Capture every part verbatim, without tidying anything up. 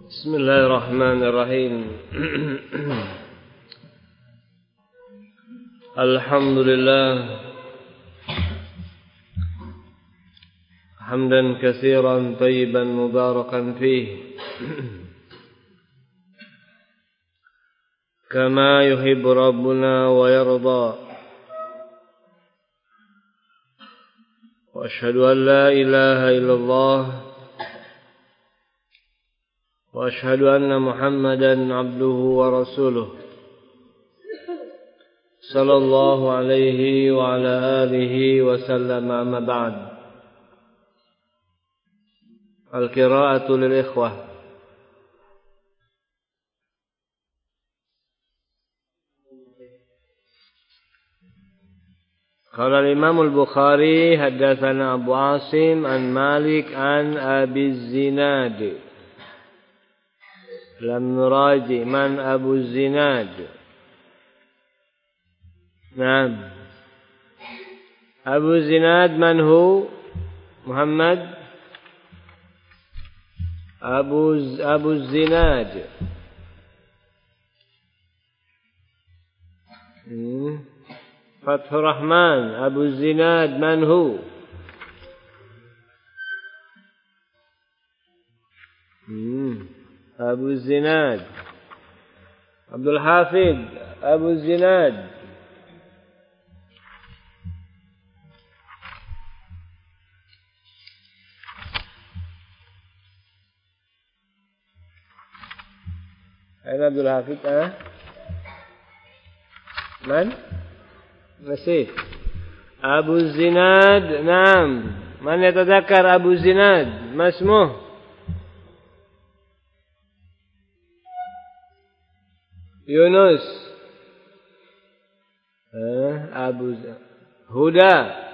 Bismillahirrahmanirrahim. Alhamdulillah hamdan katsiran tayyiban mubarakan fihi kama yuhibbu rabbuna wa yarda. Wa asyhadu an la ilaha illallah wa asyhadu anna Muhammadan abduhu wa rasuluh sallallahu alaihi wa ala alihi wa sallam, amma ba'd. Al-qira'atu lil ikhwah. Qala al-Imam al-Bukhari haddatsana Abu Asim an Malik an Abi Zinad. Lam nuraji man Abu Zinad. Naam. Abu Zinad man hu? Muhammad Abu Abu Zinad. Hmm. Fathur Rahman. Abu Zinad man hu? Hmm. Abu Zinad. Abdul Hafid. Abu Zinad. Aina Abdul Hafid? Ah? Man? Masih. Abu Zinad. Naam. Man yatadhakkar Abu Zinad? Ma ismuh? Yunus. Eh, Abu Huda.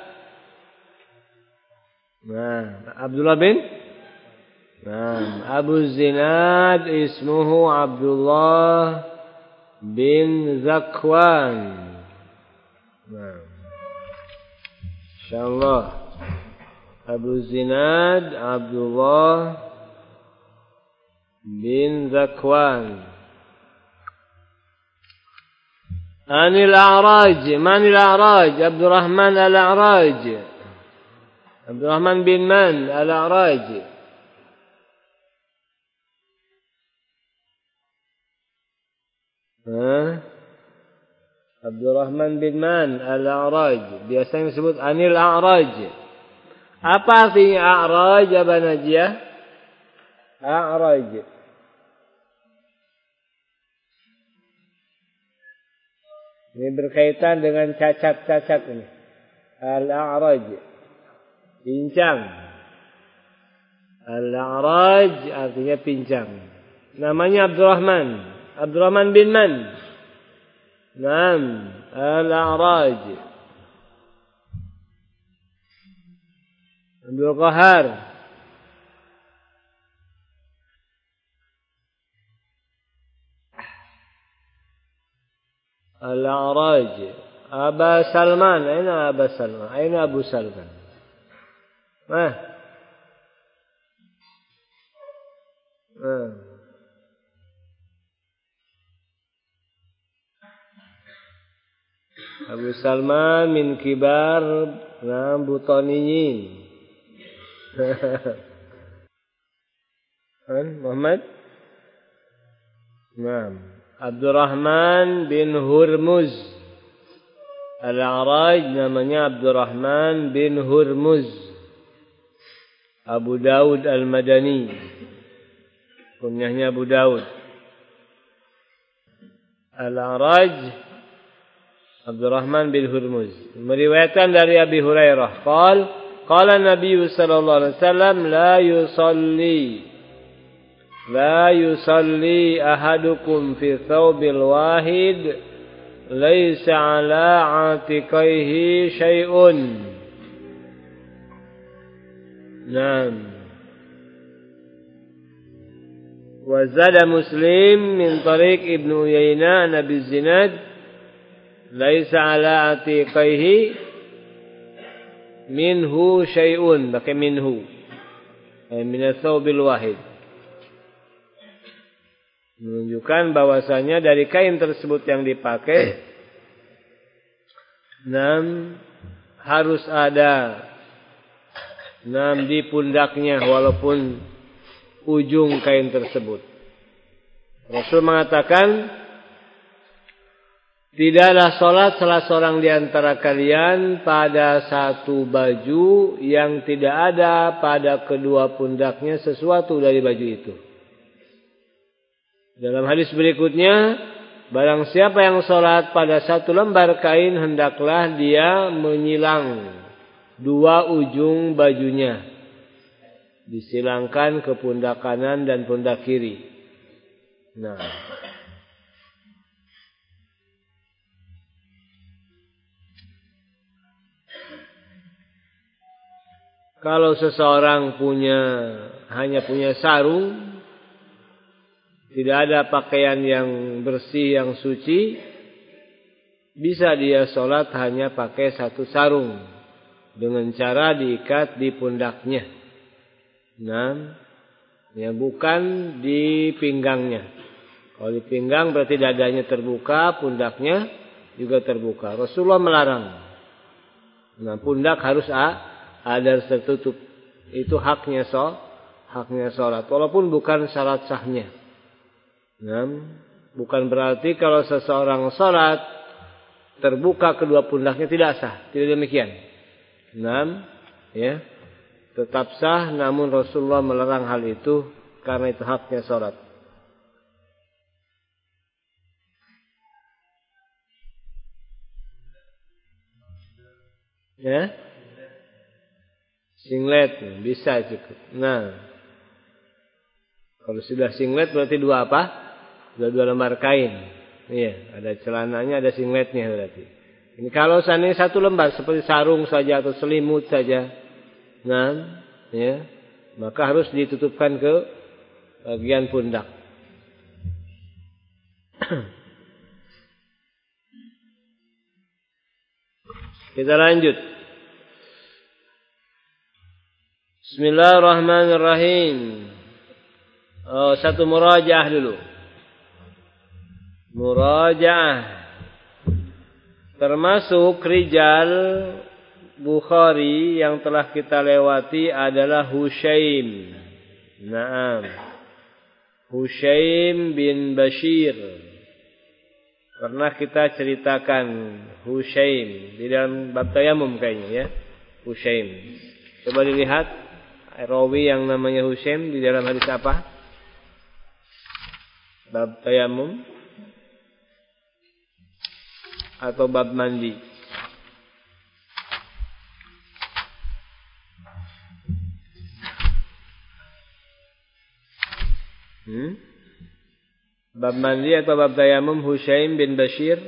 Nah, Abdullah bin? Nah, Abu Zinad ismuhu Abdullah bin Zakwan. Nah. Insyaallah. Abu Zinad Abdullah bin Zakwan. Anil A'raj. Man al-A'raj? Abdurrahman al-A'raj. Abdurrahman bin man al-A'raj? Ha? Abdurrahman bin man al-A'raj. Biasanya disebut Anil A'raj. Apa artinya A'raj, Aba Najiyah? A'raj. Ini berkaitan dengan cacat-cacat ini. Al-A'raj. Pincang. Al-A'raj artinya pincang. Namanya Abdurrahman. Abdurrahman bin man? Naam. Al-A'raj. Abdul Qahar. Al-A'raj. Aba Salman. Aina Aba Salman? Aina Abu Salman? Mah? Mah? Abu Salman min kibar nam butaniyin. Kan Muhammad? Naam. Abdurrahman bin Hurmuz. Al-A'raj namanya Abdurrahman bin Hurmuz. Abu Daud Al-Madani. Kunyahnya Abu Daud. Al-A'raj Abdurrahman bin Hurmuz. Meriwayatkan dari Abi Hurairah. Qal, qala Nabi sallallahu alaihi wasallam la yusalli La yusalli ahadukum fi thawbil wahid laysa ala atiqaihi syai'un. Naam. Wa zada Muslim min tariq Ibn Uyainah an Abi Zinad laysa ala atiqaihi minhu syai'un. Pakai minhu. Min ath-thawbil wahid. Menunjukkan bahwasanya dari kain tersebut yang dipakai, enam harus ada enam di pundaknya walaupun ujung kain tersebut. Rasul mengatakan, tidaklah sholat salah seorang di antara kalian pada satu baju yang tidak ada pada kedua pundaknya sesuatu dari baju itu. Dalam hadis berikutnya, barang siapa yang sholat pada satu lembar kain, hendaklah dia menyilang dua ujung bajunya. Disilangkan ke pundak kanan dan pundak kiri. Nah, kalau seseorang punya hanya punya sarung, tidak ada pakaian yang bersih, yang suci, bisa dia sholat hanya pakai satu sarung dengan cara diikat di pundaknya. Nah, ya bukan di pinggangnya. Kalau di pinggang berarti dadanya terbuka, pundaknya juga terbuka. Rasulullah melarang. Nah, pundak harus ada tertutup. Itu haknya so, haknya sholat. Walaupun bukan syarat sahnya. Nah, bukan berarti kalau seseorang sholat terbuka kedua pundaknya tidak sah. Tidak demikian. Nah, ya, tetap sah. Namun Rasulullah melarang hal itu karena itu haknya sholat. Ya, singlet bisa cukup. Nah, kalau sudah singlet berarti dua apa? Dua dua lembar kain. Iya, ada celananya, ada singletnya berarti. Ini kalau seandainya satu lembar seperti sarung saja atau selimut saja, nah, ya, maka harus ditutupkan ke bagian pundak. Kita lanjut. Bismillahirrahmanirrahim. Oh, satu murajaah dulu. Murajaah. Termasuk rijal Bukhari yang telah kita lewati adalah Hushaim. Naam. Hushaim bin Bashir. Pernah kita ceritakan Hushaim di dalam bab tayamum kayaknya ya. Hushaim. Coba dilihat rawi yang namanya Hushaim di dalam hadis apa? Bab tayamum atau bab mandi? Hmm? Bab mandi atau bab tayamum Hushaim bin Bashir?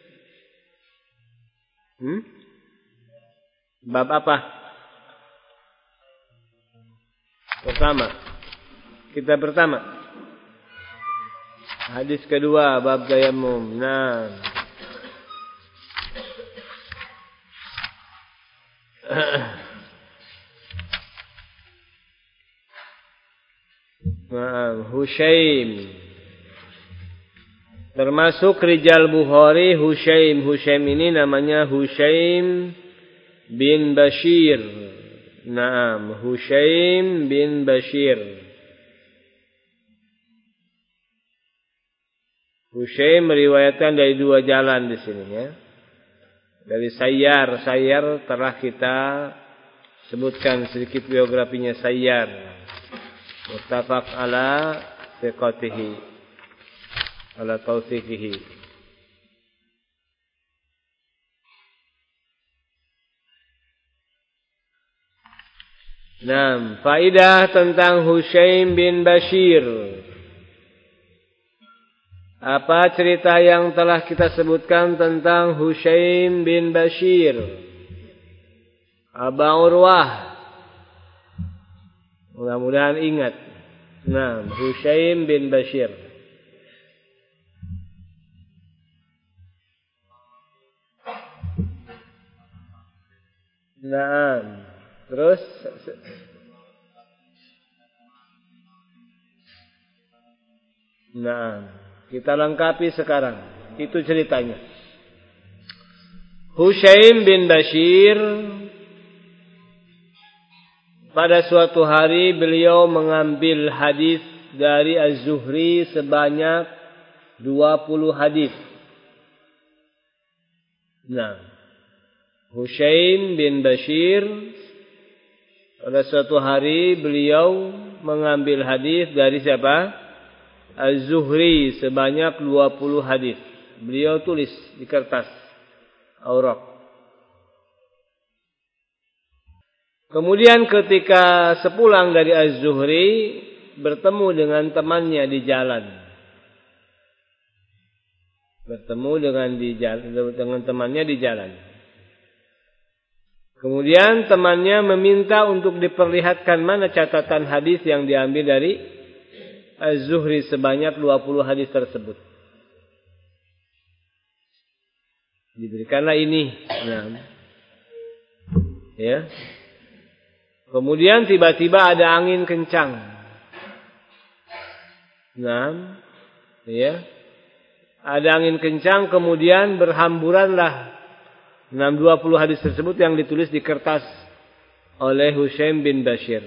Hmm? Bab apa? Pertama. Kita pertama. Hadis kedua bab tayamum. Nah. Nah, Hushaim. Termasuk rijal Bukhari Hushaim. Hushaim ini namanya Hushaim bin Bashir. Naam, Hushaim bin Bashir. Hushaim meriwayatkan dari dua jalan di sini ya. Dari Sayyar, Sayyar telah kita sebutkan sedikit biografinya Sayyar. Muttafaq ala thiqatihi, ala tausiqihi. Nah, faidah tentang Hushaim bin Bashir. Apa cerita yang telah kita sebutkan tentang Hushaim bin Bashir? Aba Urwah. Mudah-mudahan ingat. Nah, Hushaim bin Bashir. Nah, terus Nah, kita lengkapi sekarang. Itu ceritanya. Hushaim bin Bashir, pada suatu hari beliau mengambil hadis dari Az-Zuhri sebanyak dua puluh hadis. Nah, Hushaim bin Bashir, pada suatu hari beliau mengambil hadis dari siapa? Az-Zuhri sebanyak dua puluh hadis. Beliau tulis di kertas aurak. Kemudian ketika sepulang dari Az-Zuhri, bertemu dengan temannya di jalan. Bertemu dengan di jalan, dengan temannya di jalan. Kemudian temannya meminta untuk diperlihatkan mana catatan hadis yang diambil dari Az-Zuhri sebanyak dua puluh hadis tersebut. Diberikanlah ini. Nah. Ya. Kemudian tiba-tiba ada angin kencang. Nah. Ya. Ada angin kencang, kemudian berhamburanlah enam dua puluh hadis tersebut yang ditulis di kertas oleh Hushaim bin Bashir.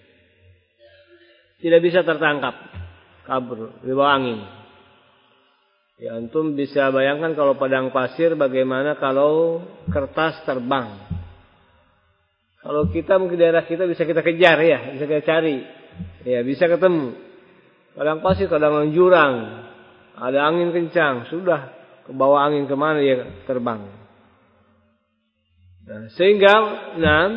Tidak bisa tertangkap. Kabur di bawah angin. Ya, antum bisa bayangkan kalau padang pasir bagaimana kalau kertas terbang. Kalau kita mungkin daerah kita bisa kita kejar ya, bisa kita cari. Ya, bisa ketemu. Padang pasir kadang jurang, ada angin kencang, sudah ke bawah angin kemana ya terbang. Nah, sehingga enam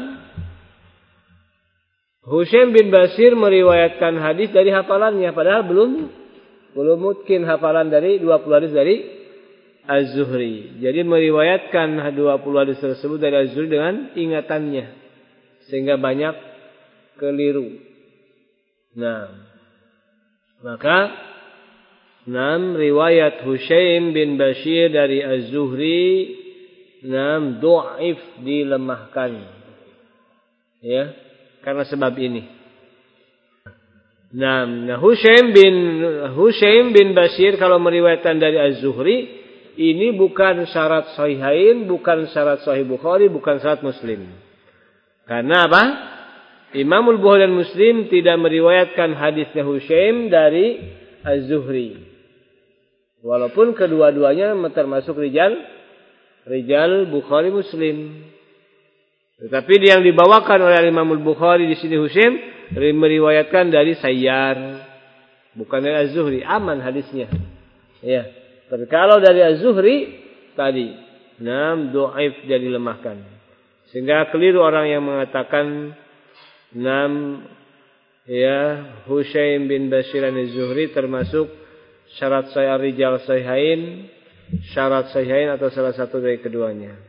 Hushaim bin Bashir meriwayatkan hadis dari hafalannya, padahal belum belum mungkin hafalan dari dua puluh hadis dari Az-Zuhri. Jadi meriwayatkan dua puluh hadis tersebut dari Az-Zuhri dengan ingatannya, sehingga banyak keliru. Nah, maka enam riwayat Hushaim bin Bashir dari Az-Zuhri enam dhaif, dilemahkan. Ya, karena sebab ini. Nah, nah Hushaim bin Hushaim bin Bashir kalau meriwayatkan dari Az-Zuhri, ini bukan syarat sahihain, bukan syarat sahih Bukhari, bukan syarat Muslim. Karena apa? Imam Al-Bukhari dan Muslim tidak meriwayatkan hadisnya Hushaim dari Az-Zuhri. Walaupun kedua-duanya termasuk rijal rijal Bukhari Muslim. Tetapi yang dibawakan oleh Imam Al-Bukhari di sini Hushaim meriwayatkan dari Sayyar, bukan dari Az-Zuhri. Aman hadisnya. Ya. Tapi kalau dari Az-Zuhri tadi, enam dhaif, jadi lemahkan. Sehingga keliru orang yang mengatakan enam ya Hushaim bin Bashir Az-Zuhri termasuk syarat sahih rijal sahihain, syarat sahihain atau salah satu dari keduanya.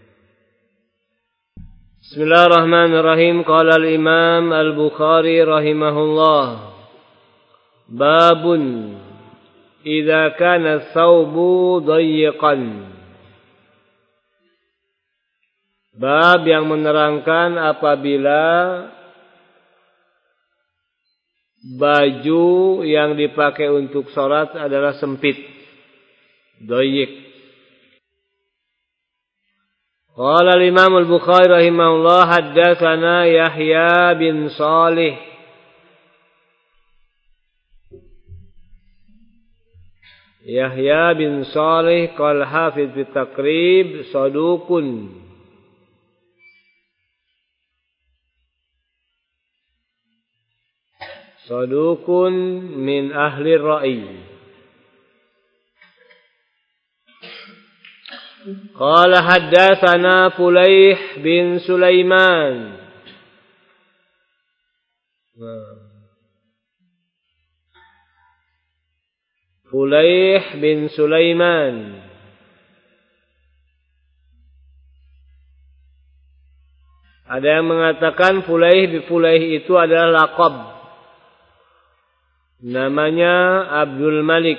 Bismillahirrahmanirrahim. Qala al-Imam Al-Bukhari rahimahullah. Babun idza kana thawbu dayyiqan. Bab yang menerangkan apabila baju yang dipakai untuk salat adalah sempit, dayyiq. Qala al-Imam Al-Bukhari rahimahullah, haddatsana Yahya bin Salih Yahya bin Salih qala hafiz fi Taqrib saduqun saduqun min ahli ar-ra'i. Qala haddatsana Fulayh bin Sulaiman. Fulayh bin Sulaiman. Ada yang mengatakan Fulayh Fulayh itu adalah laqab. Namanya Abdul Malik.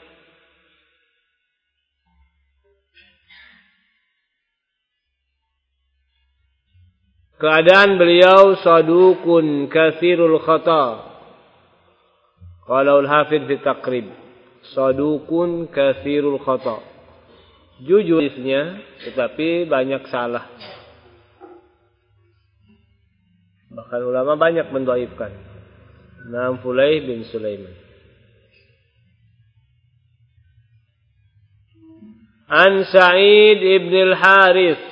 Keadaan beliau saduqun katsirul khata. Qala al-Hafidz fi Taqrib. Sadukun katsirul khata. Jujur isnya, tetapi banyak salah. Bahkan ulama banyak mendhaifkan. Nam Fulayh bin Sulaiman. An Sa'id ibn al-Harith.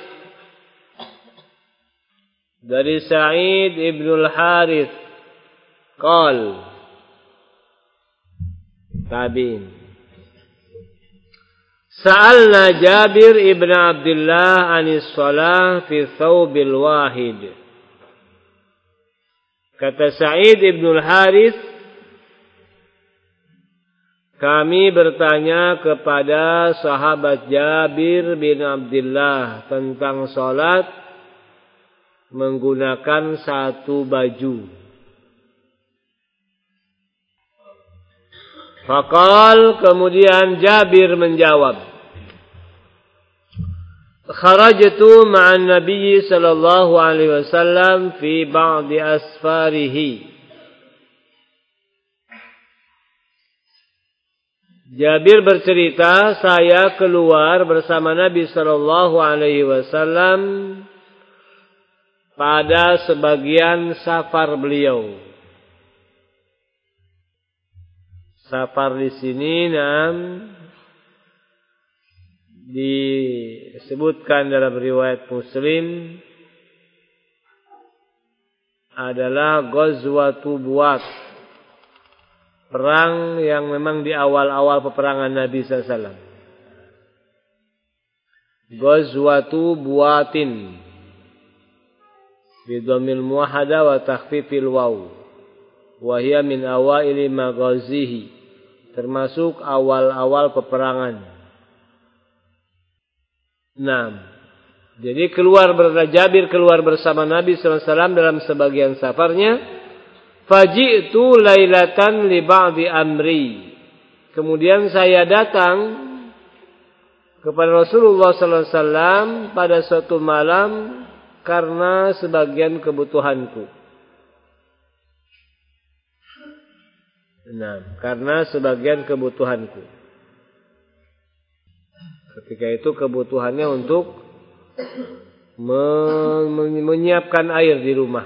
Dari Sa'id ibn al-Harith. Qal. Tabi'in. Sa'alna Jabir ibn Abdullah anis salah fi thawbil wahid. Kata Sa'id ibn al-Harith, kami bertanya kepada sahabat Jabir bin Abdullah tentang salat menggunakan satu baju. Faqal, kemudian Jabir menjawab, kharajtu ma'an Nabi sallallahu alaihi wasallam fi ba'di asfarihi. Jabir bercerita, saya keluar bersama Nabi sallallahu alaihi wasallam pada sebagian safar beliau. Safar di sini nam disebutkan dalam riwayat Muslim adalah Ghazwatu Buat, perang yang memang di awal-awal peperangan Nabi sallallahu alaihi wasallam. Ghazwatu Buatin bidhamil muwahhada wa takhfifil waw wa hiya min awaili maghazihi, termasuk awal-awal peperangan. Nah, jadi keluar Jabir keluar bersama Nabi sallallahu alaihi wasallam dalam sebagian safarnya. Faji'tu lailatan li ba'di amri. Kemudian saya datang kepada Rasulullah sallallahu alaihi wasallam pada suatu malam karena sebagian kebutuhanku. Nah, karena sebagian kebutuhanku. Ketika itu kebutuhannya untuk menyiapkan air di rumah.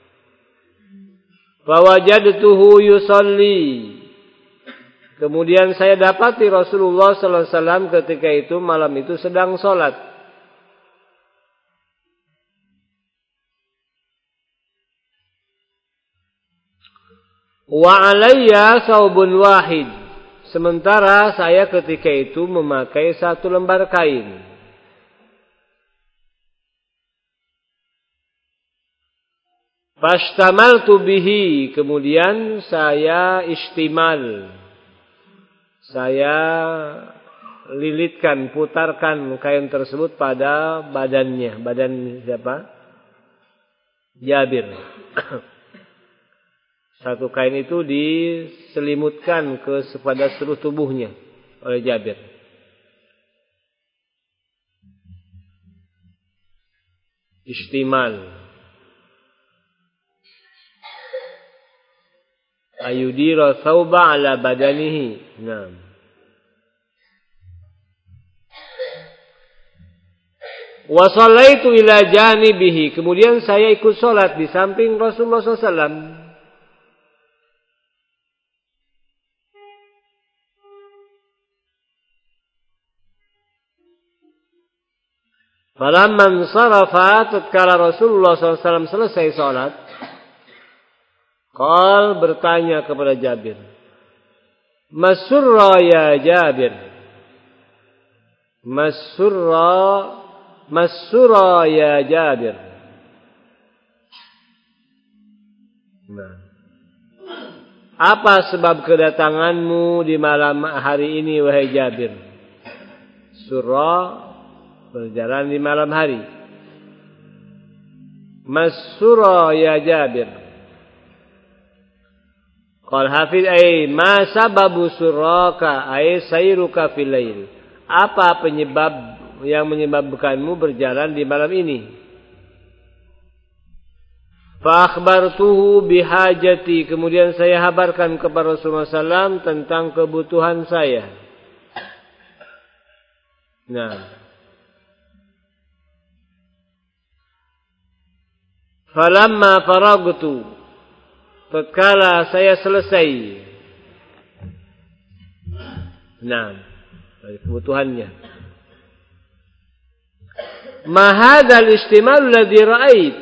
Fawajadtuhu yusalli. Kemudian saya dapati Rasulullah sallallahu alaihi wasallam ketika itu malam itu sedang salat. Wa alayya thawbun wahid. Sementara saya ketika itu memakai satu lembar kain. Fashtamaltu bihi. Kemudian saya istimal. Saya lilitkan, putarkan kain tersebut pada badannya. Badan siapa? Jabir. Satu kain itu diselimutkan ke pada seluruh tubuhnya oleh Jabir. Istimal. Ayudira thawba ala badanihi. Nah. Wa shallaitu ila janibihi. Kemudian saya ikut salat di samping Rasulullah sallallahu alaihi wasallam. Falamman sarafa, tatkala Rasulullah sallallahu alaihi wasallam selesai salat, qal, bertanya kepada Jabir, Masurra ya Jabir. Masurra, Masurra ya Jabir. Nah, apa sebab kedatanganmu di malam hari ini wahai Jabir? Surra, berjalan di malam hari. Masurra ya Jabir. Qal hafid ay ma sababu surraka ay sayruka fil lail. Apa penyebab yang menyebabkanmu berjalan di malam ini? Fa akhbartuhu bihajati, kemudian saya habarkan kepada Rasulullah sallallahu alaihi wasallam tentang kebutuhan saya. Nah, falamma faragtu, tatkala saya selesai, nah, dari kebutuhannya. Ma hadzal istimal ladzi ra'ait,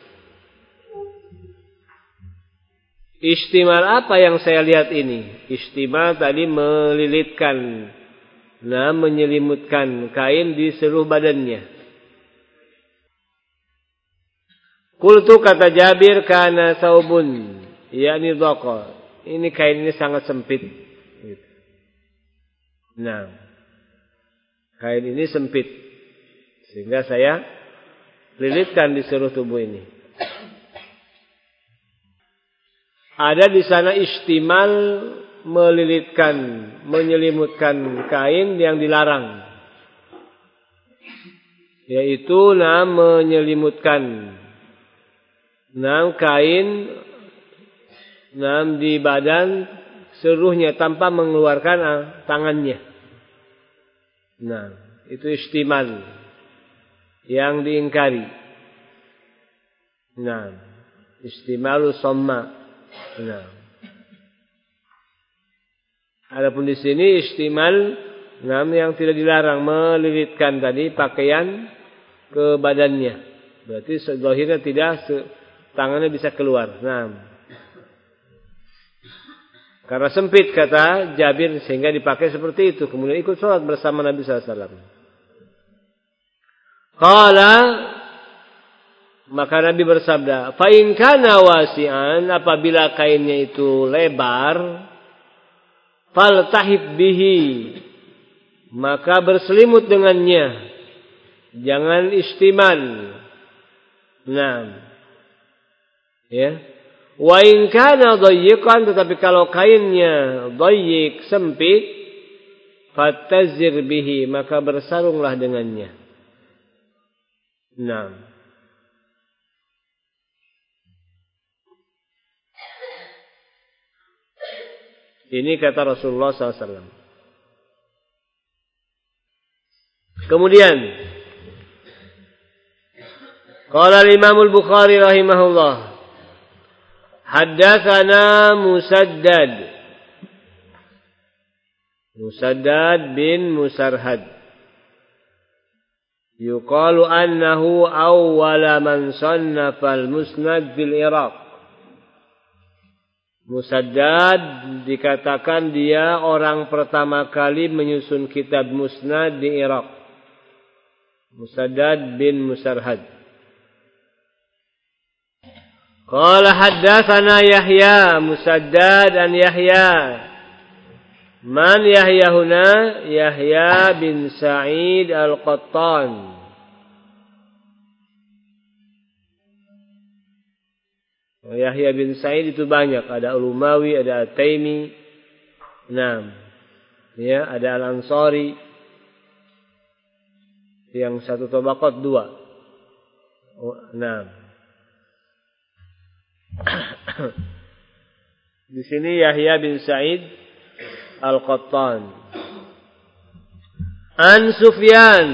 istimal apa yang saya lihat ini? Istimal tadi melilitkan, nah, menyelimutkan kain di seluruh badannya. Qultu, kata Jabir, kana saubun, yakni dhaqa. Ini kain ini sangat sempit. Nah, kain ini sempit, sehingga saya lilitkan di seluruh tubuh ini. Ada di sana istimal, melilitkan, menyelimutkan kain yang dilarang, yaitu nah menyelimutkan nah kain nah di badan seluruhnya tanpa mengeluarkan tangannya. Nah, itu istimal yang diingkari. Nah, istimalu somma. Nah, adapun di sini istimal, nah, yang tidak dilarang, melilitkan tadi pakaian ke badannya. Berarti zahirnya tidak, tangannya bisa keluar. Nah, karena sempit, kata Jabir, sehingga dipakai seperti itu. Kemudian ikut sholat bersama Nabi sallallahu alaihi wasallam. Qala, maka Nabi bersabda, fa in kana wasi'an, apabila kainnya itu lebar, faltahib bihi, maka berselimut dengannya, jangan istimal. Nah, ya. Wa in kana dayyiqan, tetapi kalau kainnya dayyiq, sempit, fatazir bihi, maka bersarunglah dengannya. Nah, ini kata Rasulullah sallallahu alaihi wasallam. Kemudian, qala al-Imam al-Bukhari rahimahullah, haddatsana Musaddad, Musaddad bin Musarhad, yuqalu annahu awwala man sannafa al-Musnad fil Iraq. Musaddad dikatakan dia orang pertama kali menyusun kitab Musnad di Irak. Musaddad bin Musarhad. Qala haddatsana Yahya, Musaddad an Yahya. Man Yahya huna? Yahya bin Sa'id al-Qattan. Yahya bin Sa'id itu banyak, ada Al-Umawi, ada At-Taimi, nah, ya, ada Al-Ansari, yang satu tabaqat dua. Oh, nah, di sini Yahya bin Sa'id Al-Qattan. An Sufyan,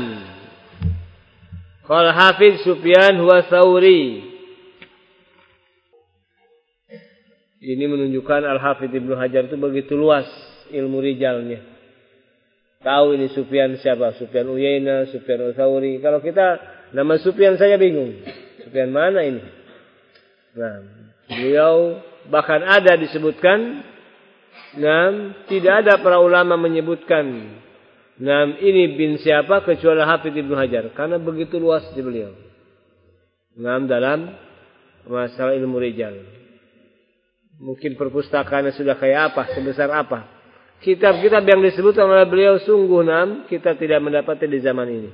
qala Hafiz Sufyan huwa Tsauri. Ini menunjukkan Al-Hafidz Ibnu Hajar itu begitu luas ilmu rijalnya. Tahu ini Sufyan siapa? Sufyan Uyainah, Sufyan Ats-Tsauri. Kalau kita nama Sufyan saya bingung. Sufyan mana ini? Nah, beliau bahkan ada disebutkan, nah, tidak ada para ulama menyebutkan, nah, ini bin siapa kecuali Hafidz Ibnu Hajar, karena begitu luas di beliau. Nah, dalam masalah ilmu rijal. Mungkin perpustakaannya sudah kayak apa, sebesar apa. Kitab-kitab yang disebutkan oleh beliau sungguh nam, kita tidak mendapatnya di zaman ini.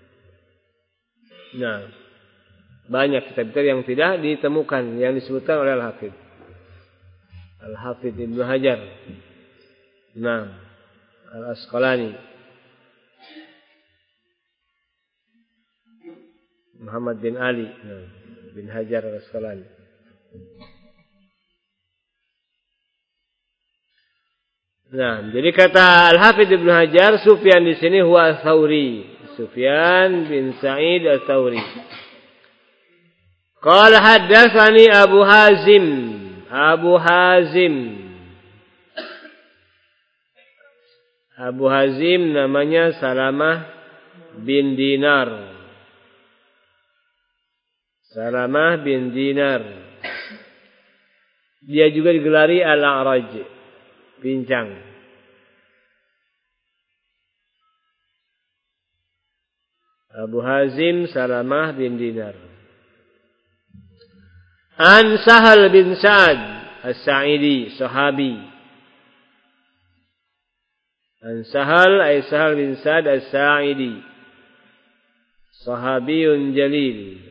Nah, banyak kitab-kitab yang tidak ditemukan, yang disebutkan oleh Al-Hafidz. Al-Hafidz Ibnu Hajar. Nah, Al-Asqalani. Muhammad bin Ali, nah, bin Hajar Al-Asqalani. Nah, jadi kata Al-Hafidz Ibnu Hajar, Sufyan di sini huwa Ats-Tsauri. Sufyan bin Sa'id Ats-Tsauri. Qala haddatsani Abu Hazim. Abu Hazim. Abu Hazim namanya Salamah bin Dinar. Salamah bin Dinar. Dia juga digelari Al-A'raj. Pincang. Abu Hazim Salamah bin Dinar. An Sahal bin Sa'ad As-Sa'idi, sahabi. An Sahal ay Sahal bin Sa'ad As-Sa'idi, sahabiyun jalil.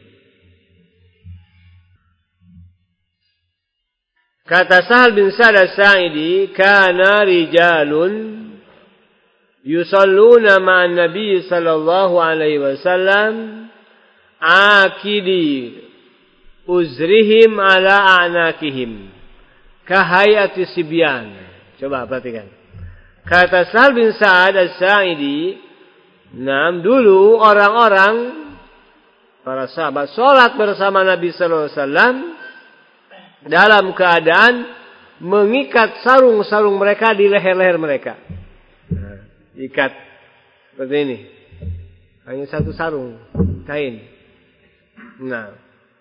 Kata Sahal bin Sa'ad As-Sa'idi, kana rijalun yusalluna ma'an Nabi sallallahu alaihi wasallam akidi uzrihim ala a'nakihim kahayati sibyan. Coba perhatikan. Kata Sahal bin Sa'ad As-Sa'idi, nam dulu orang-orang para sahabat salat bersama Nabi sallallahu alaihi wasallam dalam keadaan mengikat sarung-sarung mereka di leher-leher mereka. Nah, ikat seperti ini. Hanya satu sarung kain. Nah,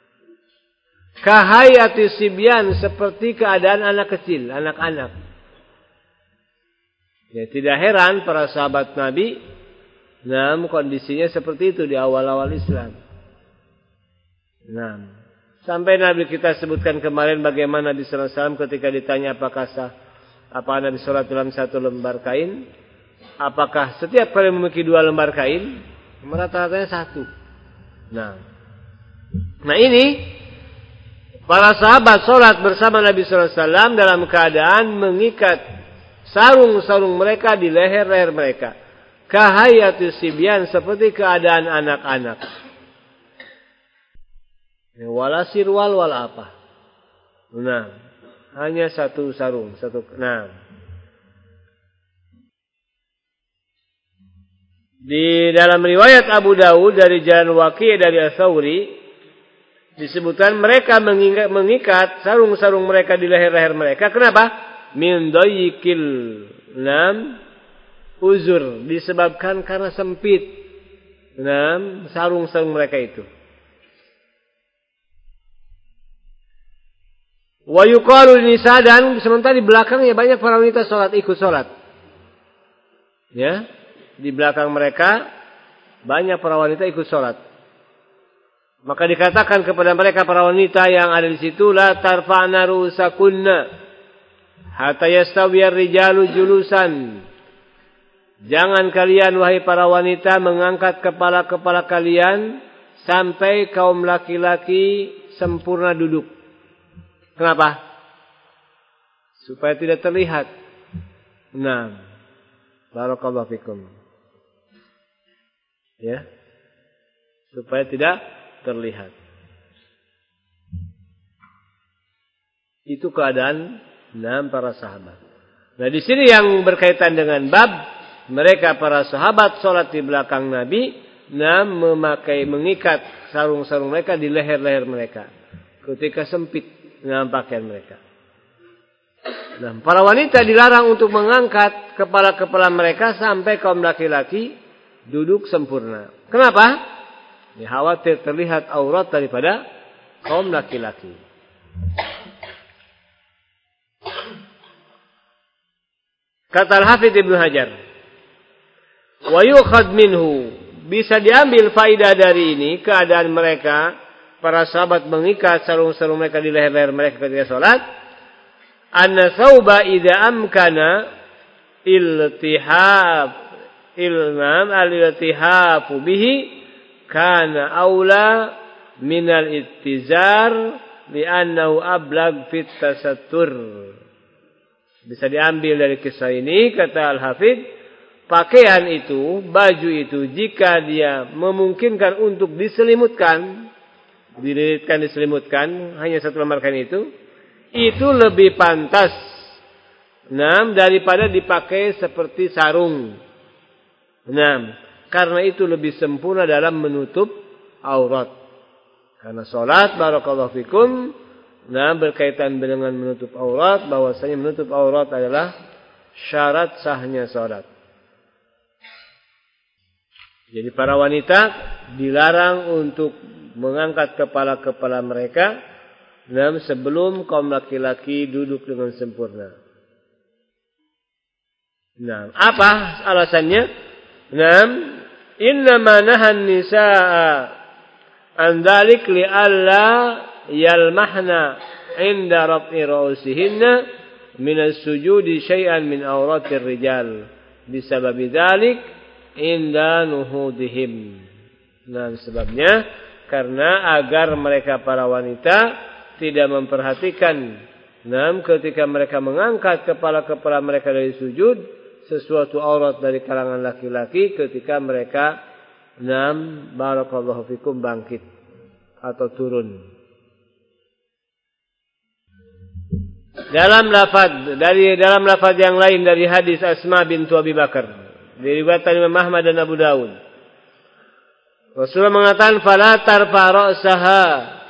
kahayati sibyan, seperti keadaan anak kecil, anak-anak. Ya, tidak heran para sahabat Nabi, nah, kondisinya seperti itu di awal-awal Islam. Nah, sampai Nabi kita sebutkan kemarin bagaimana Nabi sallallahu alaihi wasallam ketika ditanya apakah sah, apa Nabi sholat dalam satu lembar kain, apakah setiap kali memiliki dua lembar kain, rata-ratanya satu. Nah, nah ini para sahabat sholat bersama Nabi sallallahu alaihi wasallam dalam keadaan mengikat sarung-sarung mereka di leher-leher mereka. Kahayati sibyan, seperti keadaan anak-anak. Wala sirwal wala apa. Nah, hanya satu sarung, satu. Nah, di dalam riwayat Abu Dawud dari jalan Waqi' dari Ats-Tsauri disebutkan mereka mengikat, mengikat sarung-sarung mereka di leher-leher mereka. Kenapa? Min dayyikil lam uzur, disebabkan karena sempit nam sarung-sarung mereka itu. Wa yuqalu nisa, dan sementara di belakangnya banyak para wanita salat, ikut salat. Ya, di belakang mereka banyak para wanita ikut salat. Maka dikatakan kepada mereka para wanita yang ada di situ, la tarfa'na ru'usakunna hatta yastawiyar rijalu julusan. Jangan kalian wahai para wanita mengangkat kepala-kepala kalian sampai kaum laki-laki sempurna duduk. Kenapa? Supaya tidak terlihat. Nah, barakallahu fikum. Ya. Supaya tidak terlihat. Itu keadaan enam para sahabat. Nah, di sini yang berkaitan dengan bab mereka para sahabat salat di belakang Nabi, enam memakai mengikat sarung-sarung mereka di leher-leher mereka ketika sempit dengan pakaian mereka. Nah, para wanita dilarang untuk mengangkat kepala-kepala mereka sampai kaum laki-laki duduk sempurna. Kenapa? Ya, khawatir terlihat aurat daripada kaum laki-laki. Kata Al-Hafidz Ibnu Hajar, wa yukhad minhu, bisa diambil faidah dari ini keadaan mereka para sahabat mengikat sarung-sarung mereka di leher-leher mereka ketika salat. Anna thawba idza amkana iltihab ilnam al-iltihab bihi kana aula minal ittizar li'annahu ablag fit tasattur. Bisa diambil dari kisah ini, kata Al-Hafidz, pakaian itu, baju itu, jika dia memungkinkan untuk diselimutkan, dililitkan, diselimutkan, hanya satu lembar kain itu, itu lebih pantas, Nah, daripada dipakai seperti sarung. Nah, karena itu lebih sempurna dalam menutup aurat. Karena salat barakallahu fikum, nah berkaitan dengan menutup aurat, bahwasanya menutup aurat adalah syarat sahnya salat. Jadi para wanita dilarang untuk mengangkat kepala-kepala mereka nah, sebelum kaum laki-laki duduk dengan sempurna. Nah, apa alasannya? Nah, innama nahan nisaa an dzalik li alla yalmahna inda raf'i ra'sihinna min as-sujudi syai'an min awratir rijal bisababi dzalik inda nuhudihim. Nah, sebabnya karena agar mereka para wanita tidak memperhatikan nah, ketika mereka mengangkat kepala-kepala mereka dari sujud sesuatu aurat dari kalangan laki-laki ketika mereka nam barakallahu fikum bangkit atau turun. Dalam lafaz dari dalam lafaz yang lain dari hadis Asma bintu Abi Bakar diriwayatkan Imam Ahmad dan Abu Dawud. Rasulullah mengatakan fala tarfa ra'saha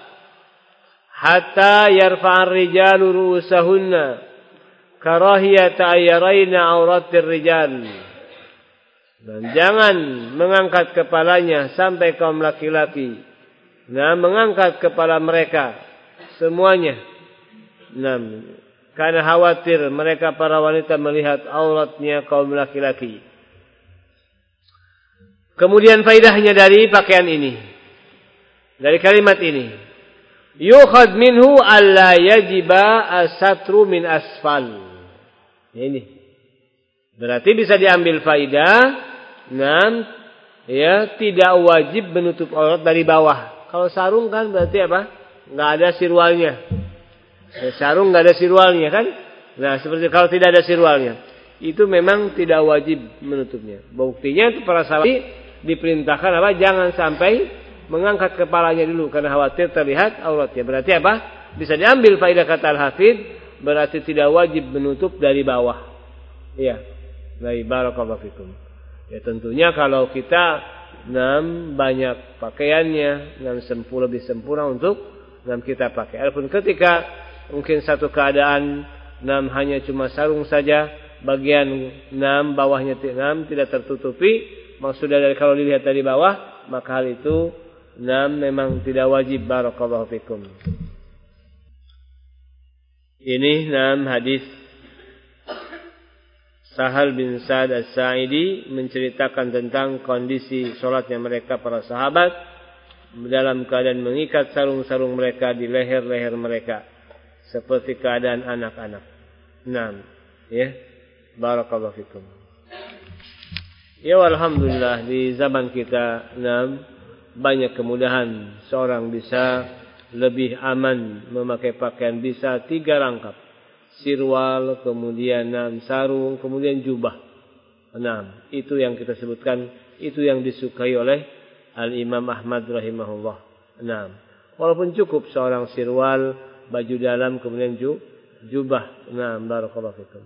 hatta yarfa'ar rijalu ru'usahunna karahiyata ayyaraina auratir rijal. Dan jangan mengangkat kepalanya sampai kaum laki-laki nah mengangkat kepala mereka semuanya. Nah, karena khawatir mereka para wanita melihat auratnya kaum laki-laki. Kemudian faedahnya dari pakaian ini, dari kalimat ini, yukhad minhu alla yajiba as-satru min asfal. Ini berarti bisa diambil faedah, nah, ya tidak wajib menutup aurat dari bawah. Kalau sarung kan berarti apa? Nggak ada sirwalnya. Ya, sarung nggak ada sirwalnya kan? Nah, seperti kalau tidak ada sirwalnya, itu memang tidak wajib menutupnya. Buktinya itu para sahabat diperintahkan apa? Jangan sampai mengangkat kepalanya dulu karena khawatir terlihat auratnya. Berarti apa? Bisa diambil faedah kata Al-Hafidz, berarti tidak wajib menutup dari bawah. Iya. Baik, barakallahu fikum. Ya tentunya kalau kita enam banyak pakaiannya, enam sempurna lebih sempurna untuk enam kita pakai. Adapun ketika mungkin satu keadaan enam hanya cuma sarung saja, bagian enam bawahnya enam tidak tertutupi, maksudnya dari kalau dilihat dari bawah, maka hal itu enam memang tidak wajib barakallahu fikum. Ini enam hadis Sahal bin Sa'ad As-Sa'idi menceritakan tentang kondisi sholatnya mereka para sahabat dalam keadaan mengikat sarung-sarung mereka di leher-leher mereka seperti keadaan anak-anak. enam ya. Barakallahu fikum. Ya alhamdulillah di zaman kita enam banyak kemudahan seorang bisa lebih aman memakai pakaian, bisa tiga rangkap, sirwal, kemudian enam sarung, kemudian jubah. enam itu yang kita sebutkan, itu yang disukai oleh Al-Imam Ahmad rahimahullah. enam walaupun cukup seorang sirwal, baju dalam, kemudian jubah. enam barakallahu fikum.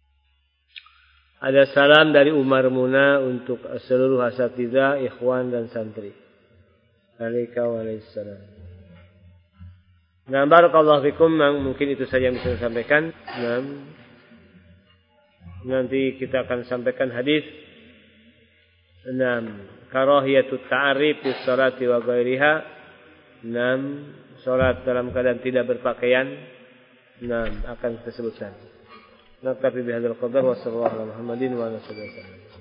Ada salam dari Umar Muna untuk seluruh asatidzah, ikhwan dan santri. Waalaikumsalam. Nah, barakallahu fikum, mungkin itu saja yang bisa saya sampaikan. Nah, nanti kita akan sampaikan hadis enam karahiyatut ta'arif fi sholati wa ghairiha. enam salat dalam keadaan tidak berpakaian. enam akan kita sebutkan. Naktafi bihadzal qadar wa sallallahu alaihi wa sallam.